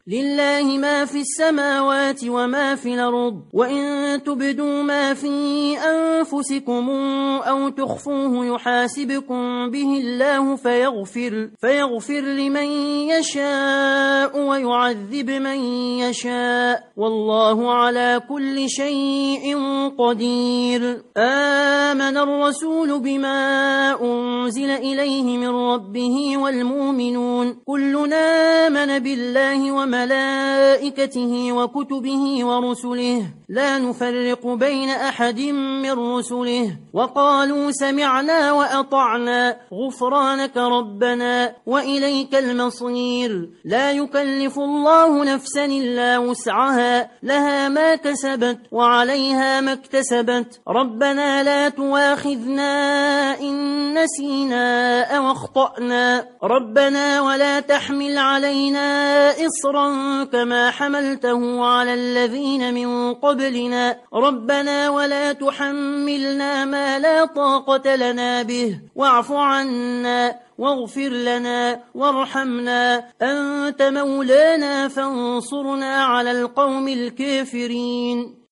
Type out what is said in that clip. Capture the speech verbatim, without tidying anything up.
لله ما في السماوات وما في الأرض وإن تبدوا ما في أنفسكم أو تخفوه يحاسبكم به الله فيغفر, فيغفر لمن يشاء ويعذب من يشاء والله على كل شيء قدير. آمن الرسول بما أنزل إليه من ربه والمؤمنون كلنا آمن بالله وملائكته وكتبه ورسله لا نفرق بين أحد من رسله وقالوا سمعنا وأطعنا غفرانك ربنا وإليك المصير. لا يكلف الله نفسا إلا وسعها لها ما كسبت وعليها ما اكتسبت ربنا لا تواخذنا إن نسينا أو أخطأنا ربنا ولا تحمل علينا إصرا كما حملته على الذين من قبلنا ربنا ولا تحملنا ما لا طاقة لنا به واعف عنا واغفر لنا وارحمنا أنت مولانا فانصرنا على القوم الكافرين.